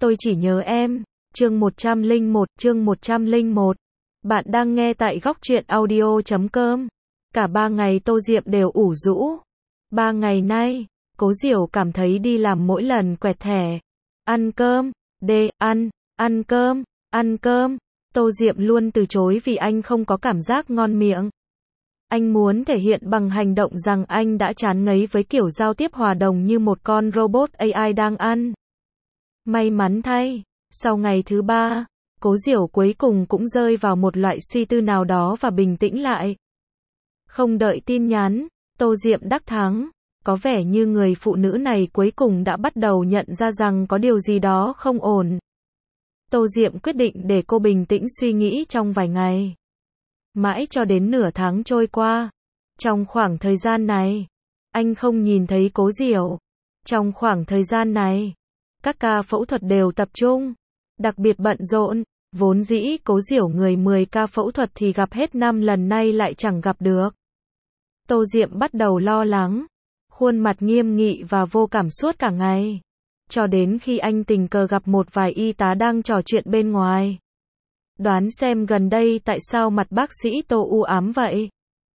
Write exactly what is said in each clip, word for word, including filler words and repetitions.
Tôi chỉ nhớ em. Chương một trăm lẻ một, chương một trăm lẻ một. Bạn đang nghe tại góc truyện audio chấm com. Cả ba ngày Tô Diệm đều ủ rũ. Ba ngày nay, Cố Diểu cảm thấy đi làm mỗi lần quẹt thẻ. Ăn cơm, đê, ăn, ăn cơm, ăn cơm. Tô Diệm luôn từ chối vì anh không có cảm giác ngon miệng. Anh muốn thể hiện bằng hành động rằng anh đã chán ngấy với kiểu giao tiếp hòa đồng như một con robot a i đang ăn. May mắn thay, sau ngày thứ ba, Cố Diểu cuối cùng cũng rơi vào một loại suy tư nào đó và bình tĩnh lại. Không đợi tin nhắn, Tô Diệm đắc thắng. Có vẻ như người phụ nữ này cuối cùng đã bắt đầu nhận ra rằng có điều gì đó không ổn. Tô Diệm quyết định để cô bình tĩnh suy nghĩ trong vài ngày. Mãi cho đến nửa tháng trôi qua. Trong khoảng thời gian này, anh không nhìn thấy Cố Diểu. Trong khoảng thời gian này, các ca phẫu thuật đều tập trung, đặc biệt bận rộn. Vốn dĩ Cố Diểu người mười ca phẫu thuật thì gặp hết năm lần nay lại chẳng gặp được. Tô Diệm bắt đầu lo lắng, khuôn mặt nghiêm nghị và vô cảm suốt cả ngày. Cho đến khi anh tình cờ gặp một vài y tá đang trò chuyện bên ngoài. Đoán xem gần đây tại sao mặt bác sĩ Tô u ám vậy?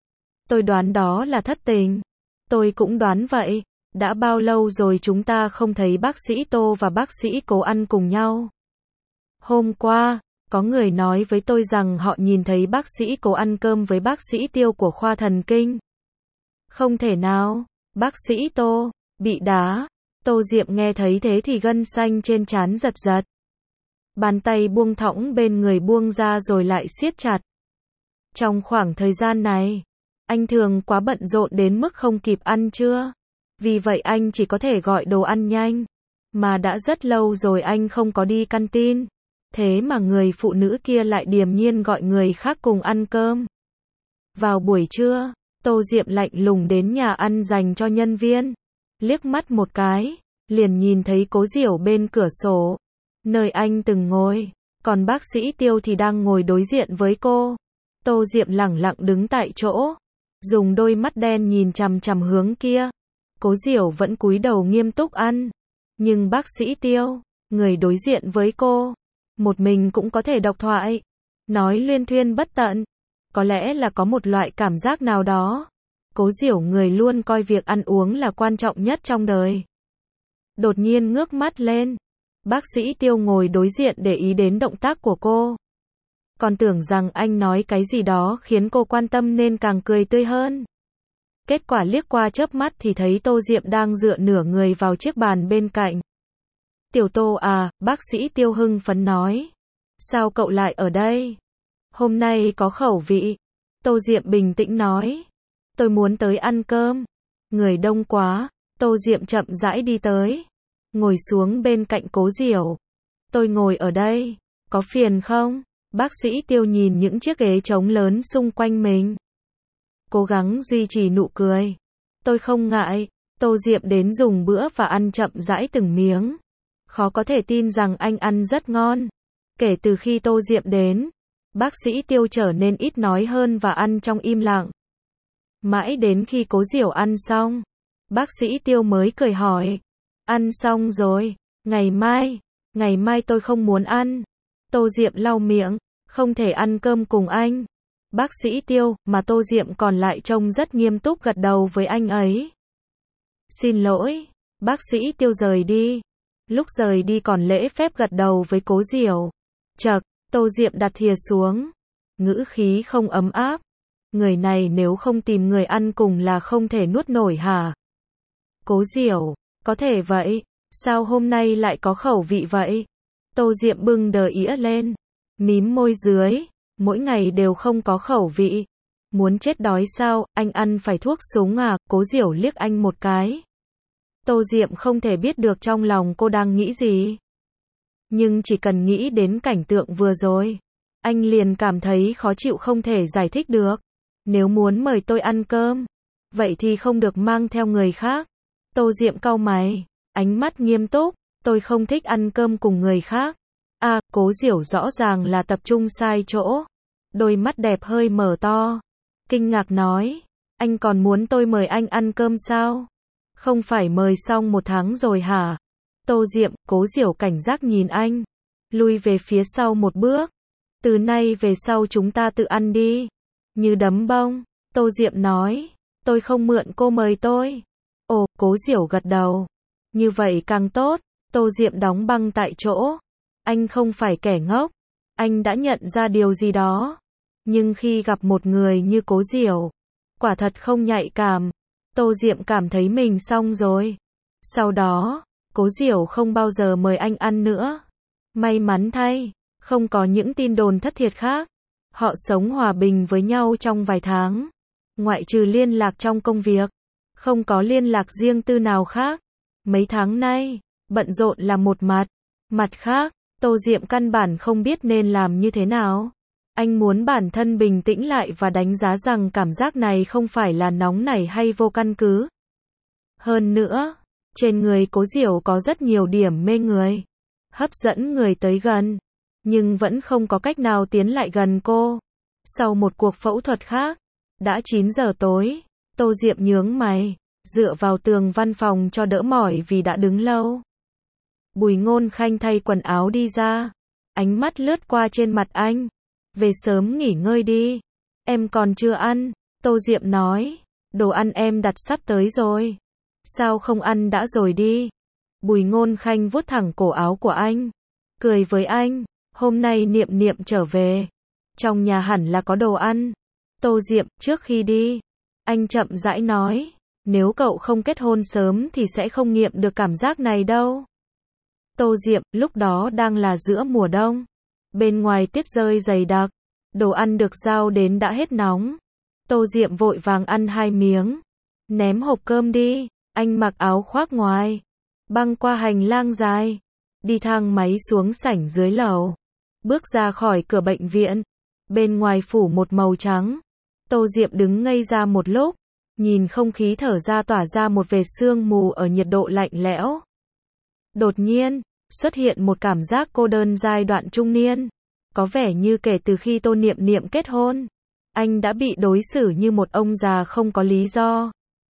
Tôi đoán đó là thất tình. Tôi cũng đoán vậy. Đã bao lâu rồi chúng ta không thấy bác sĩ Tô và bác sĩ Cố ăn cùng nhau? Hôm qua, có người nói với tôi rằng họ nhìn thấy bác sĩ Cố ăn cơm với bác sĩ Tiêu của khoa thần kinh. Không thể nào, bác sĩ Tô bị đá. Tô Diệm nghe thấy thế thì gân xanh trên trán giật giật. Bàn tay buông thõng bên người buông ra rồi lại siết chặt. Trong khoảng thời gian này, anh thường quá bận rộn đến mức không kịp ăn trưa. Vì vậy anh chỉ có thể gọi đồ ăn nhanh. Mà đã rất lâu rồi anh không có đi canteen. Thế mà người phụ nữ kia lại điềm nhiên gọi người khác cùng ăn cơm. Vào buổi trưa, Tô Diệm lạnh lùng đến nhà ăn dành cho nhân viên. Liếc mắt một cái, liền nhìn thấy Cố Diểu bên cửa sổ, nơi anh từng ngồi, còn bác sĩ Tiêu thì đang ngồi đối diện với cô. Tô Diệm lẳng lặng đứng tại chỗ, dùng đôi mắt đen nhìn chằm chằm hướng kia. Cố Diểu vẫn cúi đầu nghiêm túc ăn, nhưng bác sĩ Tiêu, người đối diện với cô, một mình cũng có thể độc thoại, nói luyên thuyên bất tận. Có lẽ là có một loại cảm giác nào đó. Cố Diểu người luôn coi việc ăn uống là quan trọng nhất trong đời. Đột nhiên ngước mắt lên. Bác sĩ Tiêu ngồi đối diện để ý đến động tác của cô. Còn tưởng rằng anh nói cái gì đó khiến cô quan tâm nên càng cười tươi hơn. Kết quả liếc qua chớp mắt thì thấy Tô Diệm đang dựa nửa người vào chiếc bàn bên cạnh. Tiểu Tô à, bác sĩ Tiêu hưng phấn nói. Sao cậu lại ở đây? Hôm nay có khẩu vị. Tô Diệm bình tĩnh nói. Tôi muốn tới ăn cơm. Người đông quá. Tô Diệm chậm rãi đi tới. Ngồi xuống bên cạnh Cố Diểu. Tôi ngồi ở đây. Có phiền không? Bác sĩ Tiêu nhìn những chiếc ghế trống lớn xung quanh mình. Cố gắng duy trì nụ cười. Tôi không ngại. Tô Diệm đến dùng bữa và ăn chậm rãi từng miếng. Khó có thể tin rằng anh ăn rất ngon. Kể từ khi Tô Diệm đến, bác sĩ Tiêu trở nên ít nói hơn và ăn trong im lặng. Mãi đến khi Cố Diểu ăn xong, bác sĩ Tiêu mới cười hỏi. Ăn xong rồi, ngày mai, ngày mai tôi không muốn ăn. Tô Diệm lau miệng, không thể ăn cơm cùng anh. Bác sĩ Tiêu, mà Tô Diệm còn lại trông rất nghiêm túc gật đầu với anh ấy. Xin lỗi, bác sĩ Tiêu rời đi. Lúc rời đi còn lễ phép gật đầu với Cố Diểu. Chậc, Tô Diệm đặt thìa xuống. Ngữ khí không ấm áp. Người này nếu không tìm người ăn cùng là không thể nuốt nổi hả? Cố Diểu, có thể vậy. Sao hôm nay lại có khẩu vị vậy? Tô Diệm bưng đờ ĩa lên. Mím môi dưới. Mỗi ngày đều không có khẩu vị. Muốn chết đói sao, anh ăn phải thuốc súng à? Cố Diểu liếc anh một cái. Tô Diệm không thể biết được trong lòng cô đang nghĩ gì. Nhưng chỉ cần nghĩ đến cảnh tượng vừa rồi, anh liền cảm thấy khó chịu không thể giải thích được. Nếu muốn mời tôi ăn cơm, vậy thì không được mang theo người khác. Tô Diệm cau mày, ánh mắt nghiêm túc. Tôi không thích ăn cơm cùng người khác. À, Cố Diểu rõ ràng là tập trung sai chỗ. Đôi mắt đẹp hơi mở to. Kinh ngạc nói, anh còn muốn tôi mời anh ăn cơm sao? Không phải mời xong một tháng rồi hả? Tô Diệm, Cố Diểu cảnh giác nhìn anh. Lui về phía sau một bước. Từ nay về sau chúng ta tự ăn đi. Như đấm bông. Tô Diệm nói. Tôi không mượn cô mời tôi. Ồ, Cố Diểu gật đầu. Như vậy càng tốt. Tô Diệm đóng băng tại chỗ. Anh không phải kẻ ngốc. Anh đã nhận ra điều gì đó. Nhưng khi gặp một người như Cố Diểu, quả thật không nhạy cảm. Tô Diệm cảm thấy mình xong rồi. Sau đó, Cố Diểu không bao giờ mời anh ăn nữa. May mắn thay, không có những tin đồn thất thiệt khác. Họ sống hòa bình với nhau trong vài tháng. Ngoại trừ liên lạc trong công việc, không có liên lạc riêng tư nào khác. Mấy tháng nay, bận rộn là một mặt. Mặt khác, Tô Diệm căn bản không biết nên làm như thế nào. Anh muốn bản thân bình tĩnh lại và đánh giá rằng cảm giác này không phải là nóng nảy hay vô căn cứ. Hơn nữa, trên người Cố Diểu có rất nhiều điểm mê người, hấp dẫn người tới gần, nhưng vẫn không có cách nào tiến lại gần cô. Sau một cuộc phẫu thuật khác, đã chín giờ tối, Tô Diệm nhướng mày, dựa vào tường văn phòng cho đỡ mỏi vì đã đứng lâu. Bùi Ngôn Khanh thay quần áo đi ra, ánh mắt lướt qua trên mặt anh. Về sớm nghỉ ngơi đi. Em còn chưa ăn. Tô Diệm nói. Đồ ăn em đặt sắp tới rồi. Sao không ăn đã rồi đi. Bùi Ngôn Khanh vuốt thẳng cổ áo của anh. Cười với anh. Hôm nay Niệm Niệm trở về. Trong nhà hẳn là có đồ ăn. Tô Diệm, trước khi đi. Anh chậm rãi nói. Nếu cậu không kết hôn sớm thì sẽ không nghiệm được cảm giác này đâu. Tô Diệm, lúc đó đang là giữa mùa đông. Bên ngoài tuyết rơi dày đặc, đồ ăn được giao đến đã hết nóng. Tô Diệm vội vàng ăn hai miếng, ném hộp cơm đi. Anh mặc áo khoác ngoài, băng qua hành lang dài, đi thang máy xuống sảnh dưới lầu, bước ra khỏi cửa bệnh viện. Bên ngoài phủ một màu trắng. Tô Diệm đứng ngây ra một lúc, nhìn không khí thở ra tỏa ra một vệt sương mù ở nhiệt độ lạnh lẽo. Đột nhiên, xuất hiện một cảm giác cô đơn giai đoạn trung niên. Có vẻ như kể từ khi Tô Niệm Niệm kết hôn, anh đã bị đối xử như một ông già không có lý do.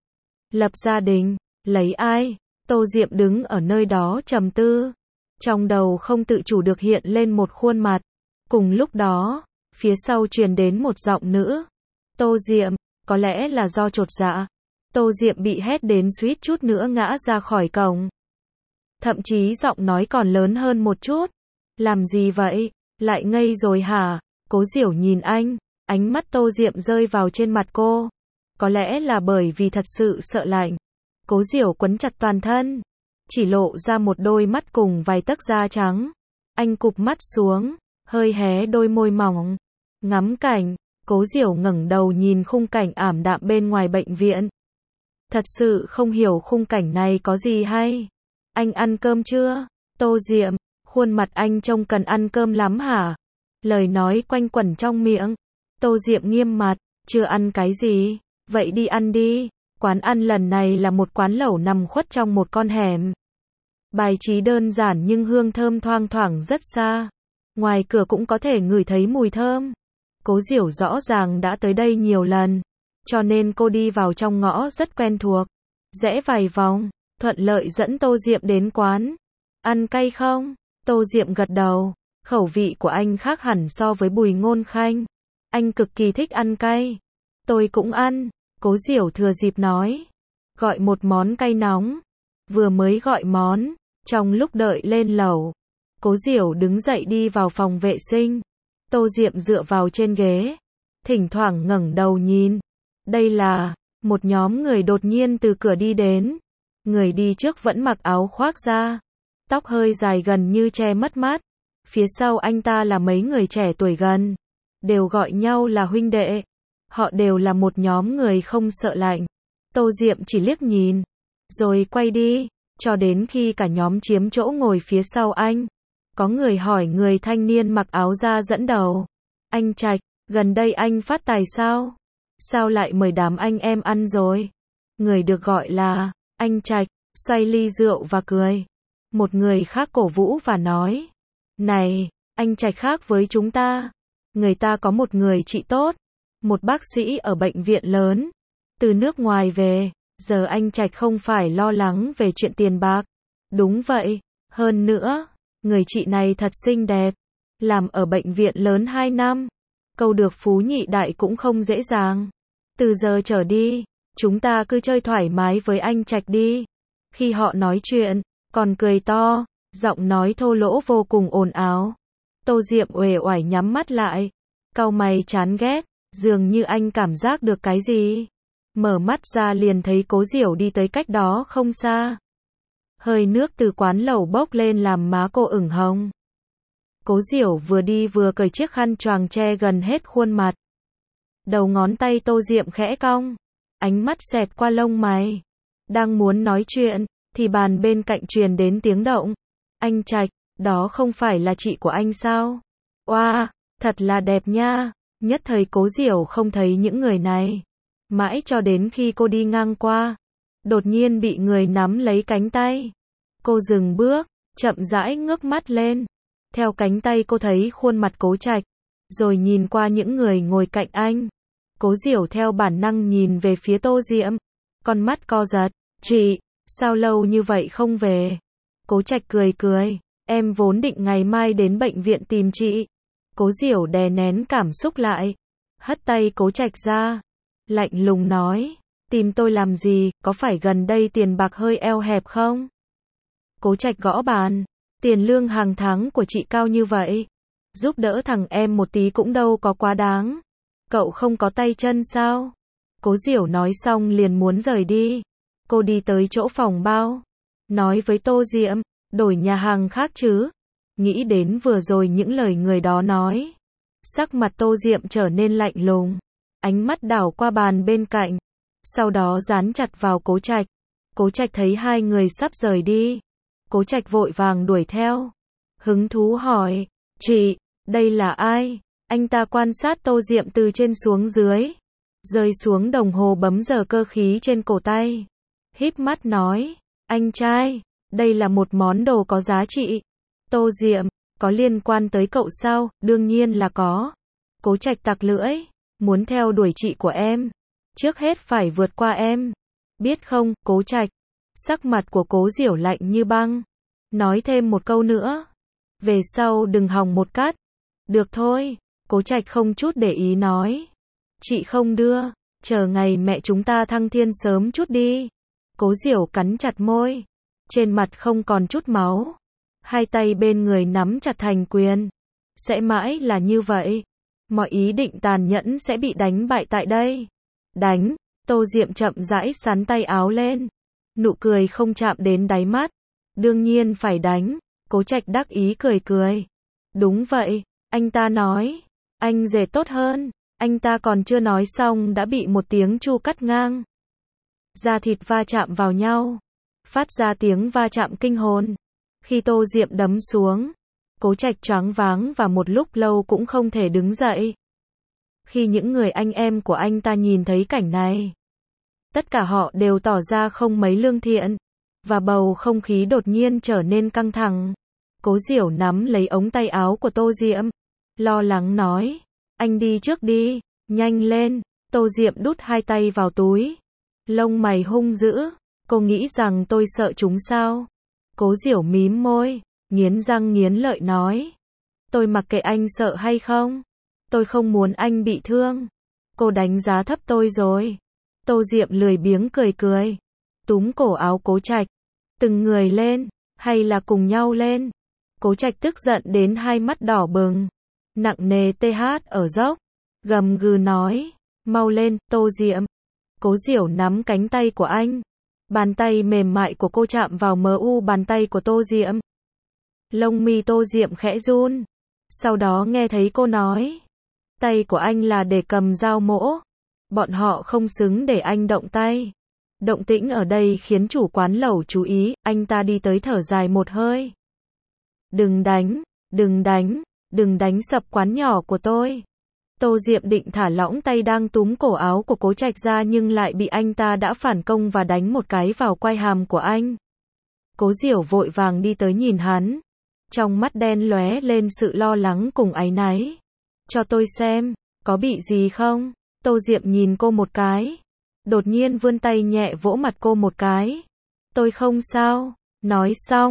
Lập gia đình, lấy ai? Tô Diệm đứng ở nơi đó trầm tư. Trong đầu không tự chủ được hiện lên một khuôn mặt. Cùng lúc đó, phía sau truyền đến một giọng nữ. Tô Diệm, có lẽ là do chột dạ. Tô Diệm bị hét đến suýt chút nữa ngã ra khỏi cổng. Thậm chí giọng nói còn lớn hơn một chút. Làm gì vậy? Lại ngây rồi hả? Cố Diểu nhìn anh, ánh mắt Tô Diệm rơi vào trên mặt cô. Có lẽ là bởi vì thật sự sợ lạnh. Cố Diểu quấn chặt toàn thân, chỉ lộ ra một đôi mắt cùng vài tấc da trắng. Anh cụp mắt xuống, hơi hé đôi môi mỏng, ngắm cảnh. Cố Diểu ngẩng đầu nhìn khung cảnh ảm đạm bên ngoài bệnh viện. Thật sự không hiểu khung cảnh này có gì hay. Anh ăn cơm chưa? Tô Diệm, khuôn mặt anh trông cần ăn cơm lắm hả? Lời nói quanh quẩn trong miệng. Tô Diệm nghiêm mặt, chưa ăn cái gì? Vậy đi ăn đi. Quán ăn lần này là một quán lẩu nằm khuất trong một con hẻm. Bài trí đơn giản nhưng hương thơm thoang thoảng rất xa. Ngoài cửa cũng có thể ngửi thấy mùi thơm. Cố Diểu rõ ràng đã tới đây nhiều lần, cho nên cô đi vào trong ngõ rất quen thuộc. Rẽ vài vòng, thuận lợi dẫn Tô Diệm đến quán. Ăn cay không? Tô Diệm gật đầu. Khẩu vị của anh khác hẳn so với Bùi Ngôn Khanh. Anh cực kỳ thích ăn cay. Tôi cũng ăn. Cố Diểu thừa dịp nói. Gọi một món cay nóng. Vừa mới gọi món, trong lúc đợi lên lẩu, Cố Diểu đứng dậy đi vào phòng vệ sinh. Tô Diệm dựa vào trên ghế, thỉnh thoảng ngẩng đầu nhìn. Đây là một nhóm người đột nhiên từ cửa đi đến. Người đi trước vẫn mặc áo khoác da, tóc hơi dài gần như che mất mắt. Phía sau anh ta là mấy người trẻ tuổi gần, đều gọi nhau là huynh đệ. Họ đều là một nhóm người không sợ lạnh. Tô Diệm chỉ liếc nhìn, rồi quay đi, cho đến khi cả nhóm chiếm chỗ ngồi phía sau anh. Có người hỏi người thanh niên mặc áo da dẫn đầu. Anh Trạch, gần đây anh phát tài sao? Sao lại mời đám anh em ăn rồi? Người được gọi là anh Trạch, xoay ly rượu và cười. Một người khác cổ vũ và nói. Này, anh Trạch khác với chúng ta. Người ta có một người chị tốt, một bác sĩ ở bệnh viện lớn, từ nước ngoài về. Giờ anh Trạch không phải lo lắng về chuyện tiền bạc. Đúng vậy, Hơn nữa, người chị này thật xinh đẹp. Làm ở bệnh viện lớn hai năm. Câu được phú nhị đại cũng không dễ dàng. Từ giờ trở đi, chúng ta cứ chơi thoải mái với anh Trạch đi. Khi họ nói chuyện, còn cười to, giọng nói thô lỗ vô cùng ồn ào. Tô Diệm uể oải nhắm mắt lại, cau mày chán ghét, dường như anh cảm giác được cái gì. Mở mắt ra liền thấy Cố Diểu đi tới cách đó không xa. Hơi nước từ quán lẩu bốc lên làm má cô ửng hồng. Cố Diểu vừa đi vừa cởi chiếc khăn choàng che gần hết khuôn mặt. Đầu ngón tay Tô Diệm khẽ cong, ánh mắt xẹt qua lông mày. Đang muốn nói chuyện, thì bàn bên cạnh truyền đến tiếng động. Anh Trạch, đó không phải là chị của anh sao? Oa, thật là đẹp nha. Nhất thời Cố Diểu không thấy những người này. Mãi cho đến khi cô đi ngang qua, đột nhiên bị người nắm lấy cánh tay. Cô dừng bước, chậm rãi ngước mắt lên. Theo cánh tay cô thấy khuôn mặt Cố Trạch, rồi nhìn qua những người ngồi cạnh anh. Cố Diểu theo bản năng nhìn về phía Tô Diệm, con mắt co giật. Chị, sao lâu như vậy không về? Cố Trạch cười cười, em vốn định ngày mai đến bệnh viện tìm chị. Cố Diểu đè nén cảm xúc lại, hất tay Cố Trạch ra, lạnh lùng nói, tìm tôi làm gì, có phải gần đây tiền bạc hơi eo hẹp không? Cố Trạch gõ bàn, tiền lương hàng tháng của chị cao như vậy, giúp đỡ thằng em một tí cũng đâu có quá đáng. Cậu không có tay chân sao? Cố Diểu nói xong liền muốn rời đi. Cô đi tới chỗ phòng bao, nói với Tô Diệm, đổi nhà hàng khác chứ. Nghĩ đến vừa rồi những lời người đó nói, sắc mặt Tô Diệm trở nên lạnh lùng, ánh mắt đảo qua bàn bên cạnh, sau đó dán chặt vào Cố Trạch. Cố Trạch thấy hai người sắp rời đi, Cố Trạch vội vàng đuổi theo, hứng thú hỏi, chị, đây là ai? Anh ta quan sát Tô Diệm từ trên xuống dưới, rơi xuống đồng hồ bấm giờ cơ khí trên cổ tay, híp mắt nói, anh trai, đây là một món đồ có giá trị. Tô Diệm, có liên quan tới cậu sao? Đương nhiên là có. Cố Trạch tặc lưỡi, muốn theo đuổi chị của em, trước hết phải vượt qua em. Biết không, Cố Trạch. Sắc mặt của Cố Diểu lạnh như băng. Nói thêm một câu nữa, về sau đừng hòng một cắt. Được thôi, Cố Trạch không chút để ý nói. Chị không đưa, chờ ngày mẹ chúng ta thăng thiên sớm chút đi. Cố Diểu cắn chặt môi, trên mặt không còn chút máu, hai tay bên người nắm chặt thành quyền. Sẽ mãi là như vậy, mọi ý định tàn nhẫn sẽ bị đánh bại tại đây. Đánh, Tô Diệm chậm rãi sắn tay áo lên, nụ cười không chạm đến đáy mắt. Đương nhiên phải đánh, Cố Trạch đắc ý cười cười. Đúng vậy, anh ta nói, anh rể tốt hơn. Anh ta còn chưa nói xong đã bị một tiếng chu cắt ngang. Da thịt va chạm vào nhau, phát ra tiếng va chạm kinh hồn. Khi Tô Diệm đấm xuống, Cố Trạch choáng váng và một lúc lâu cũng không thể đứng dậy. Khi những người anh em của anh ta nhìn thấy cảnh này, tất cả họ đều tỏ ra không mấy lương thiện, và bầu không khí đột nhiên trở nên căng thẳng. Cố Diểu nắm lấy ống tay áo của Tô Diệm, lo lắng nói, anh đi trước đi, nhanh lên. Tô Diệm đút hai tay vào túi, lông mày hung dữ, cô nghĩ rằng tôi sợ chúng sao? Cố Diểu mím môi, nghiến răng nghiến lợi nói, tôi mặc kệ anh sợ hay không, tôi không muốn anh bị thương. Cô đánh giá thấp tôi rồi. Tô Diệm lười biếng cười cười, túm cổ áo Cố Trạch, từng người lên, hay là cùng nhau lên? Cố Trạch tức giận đến hai mắt đỏ bừng, nặng nề tê hát ở dốc, gầm gừ nói, mau lên, Tô Diệm. Cố Diểu nắm cánh tay của anh, bàn tay mềm mại của cô chạm vào mờ u bàn tay của Tô Diệm. Lông mi Tô Diệm khẽ run, sau đó nghe thấy cô nói, tay của anh là để cầm dao mỗ, bọn họ không xứng để anh động tay. Động tĩnh ở đây khiến chủ quán lẩu chú ý, anh ta đi tới thở dài một hơi. Đừng đánh, đừng đánh, đừng đánh sập quán nhỏ của tôi. Tô Diệm định thả lỏng tay đang túm cổ áo của Cố Trạch ra nhưng lại bị anh ta đã phản công và đánh một cái vào quai hàm của anh. Cố Diểu vội vàng đi tới nhìn hắn, trong mắt đen lóe lên sự lo lắng cùng áy náy. Cho tôi xem, có bị gì không? Tô Diệm nhìn cô một cái, đột nhiên vươn tay nhẹ vỗ mặt cô một cái. Tôi không sao. Nói xong,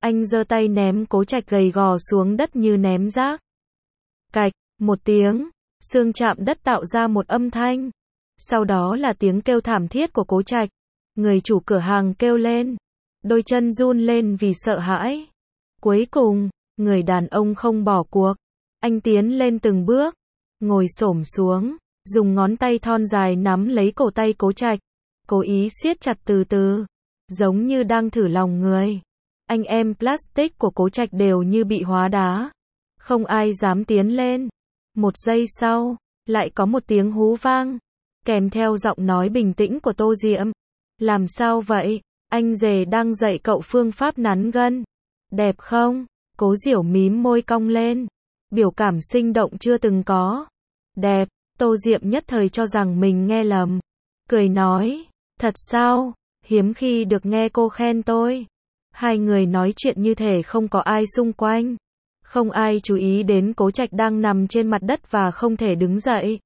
Anh giơ tay ném Cố Trạch gầy gò xuống đất như ném rác. Cạch, một tiếng, xương chạm đất tạo ra một âm thanh. Sau đó là tiếng kêu thảm thiết của Cố Trạch. Người chủ cửa hàng kêu lên. Đôi chân run lên vì sợ hãi. Cuối cùng, người đàn ông không bỏ cuộc. Anh tiến lên từng bước, ngồi xổm xuống, dùng ngón tay thon dài nắm lấy cổ tay Cố Trạch, cố ý siết chặt từ từ, giống như đang thử lòng người. Anh em plastic của Cố Trạch đều như bị hóa đá. Không ai dám tiến lên. Một giây sau, lại có một tiếng hú vang, kèm theo giọng nói bình tĩnh của Tô Diệm. Làm sao vậy? Anh rể đang dạy cậu phương pháp nắn gân. Đẹp không? Cố Diểu mím môi cong lên. Biểu cảm sinh động chưa từng có. Đẹp. Tô Diệm nhất thời cho rằng mình nghe lầm. Cười nói. Thật sao? Hiếm khi được nghe cô khen tôi. Hai người nói chuyện như thể không có ai xung quanh. Không ai chú ý đến Cố Trạch đang nằm trên mặt đất và không thể đứng dậy.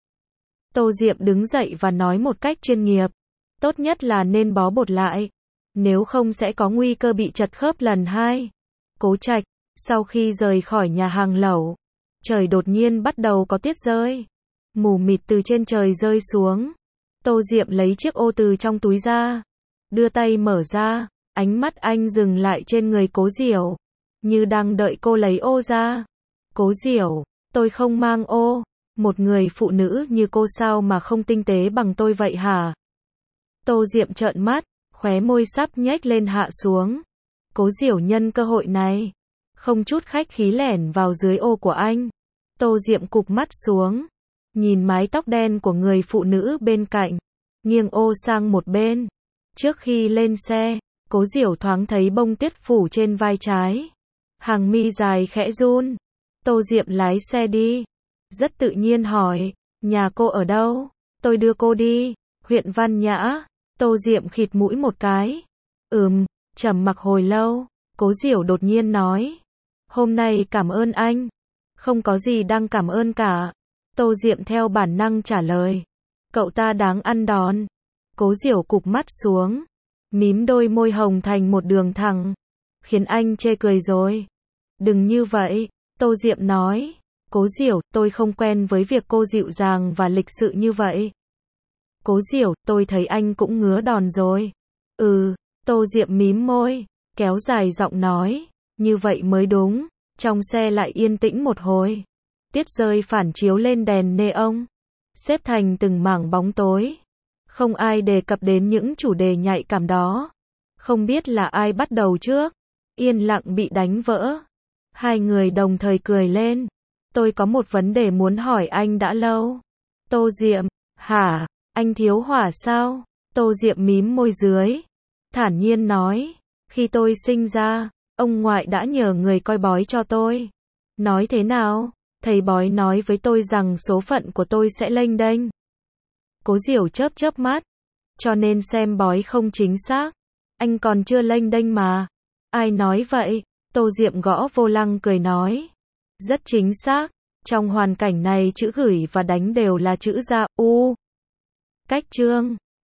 Tô Diệm đứng dậy và nói một cách chuyên nghiệp. Tốt nhất là nên bó bột lại. Nếu không sẽ có nguy cơ bị chật khớp lần hai. Cố Trạch, sau khi rời khỏi nhà hàng lẩu, trời đột nhiên bắt đầu có tuyết rơi. Mù mịt từ trên trời rơi xuống. Tô Diệm lấy chiếc ô từ trong túi ra. Đưa tay mở ra. Ánh mắt anh dừng lại trên người Cố Diểu. Như đang đợi cô lấy ô ra. Cố Diểu, tôi không mang ô. Một người phụ nữ như cô sao mà không tinh tế bằng tôi vậy hả? Tô Diệm trợn mắt, khóe môi sắp nhếch lên hạ xuống. Cố Diểu nhân cơ hội này, không chút khách khí lẻn vào dưới ô của anh. Tô Diệm cụp mắt xuống, nhìn mái tóc đen của người phụ nữ bên cạnh, nghiêng ô sang một bên. Trước khi lên xe, Cố Diểu thoáng thấy bông tuyết phủ trên vai trái. Hàng mi dài khẽ run. Tô Diệm lái xe đi. Rất tự nhiên hỏi, nhà cô ở đâu? Tôi đưa cô đi. Huyện Văn Nhã. Tô Diệm khịt mũi một cái. Ừm, trầm mặc hồi lâu. Cố Diểu đột nhiên nói. Hôm nay cảm ơn anh. Không có gì đang cảm ơn cả. Tô Diệm theo bản năng trả lời. Cậu ta đáng ăn đòn. Cố Diểu cụp mắt xuống, mím đôi môi hồng thành một đường thẳng, khiến anh chê cười rồi. Đừng như vậy, Tô Diệm nói. Cố Diểu, tôi không quen với việc cô dịu dàng và lịch sự như vậy. Cố Diểu, tôi thấy anh cũng ngứa đòn rồi. Ừ, Tô Diệm mím môi, kéo dài giọng nói. Như vậy mới đúng. Trong xe lại yên tĩnh một hồi. Tuyết rơi phản chiếu lên đèn neon, xếp thành từng mảng bóng tối. Không ai đề cập đến những chủ đề nhạy cảm đó. Không biết là ai bắt đầu trước. Yên lặng bị đánh vỡ. Hai người đồng thời cười lên. Tôi có một vấn đề muốn hỏi anh đã lâu. Tô Diệm, hả, anh thiếu hỏa sao? Tô Diệm mím môi dưới, thản nhiên nói. Khi tôi sinh ra, ông ngoại đã nhờ người coi bói cho tôi. Nói thế nào? Thầy bói nói với tôi rằng số phận của tôi sẽ lênh đênh. Cố Diểu chớp chớp mắt. Cho nên xem bói không chính xác. Anh còn chưa lênh đênh mà. Ai nói vậy? Tô Diệm gõ vô lăng cười nói. Rất chính xác. Trong hoàn cảnh này chữ gửi và đánh đều là chữ ra, u. Cách chương.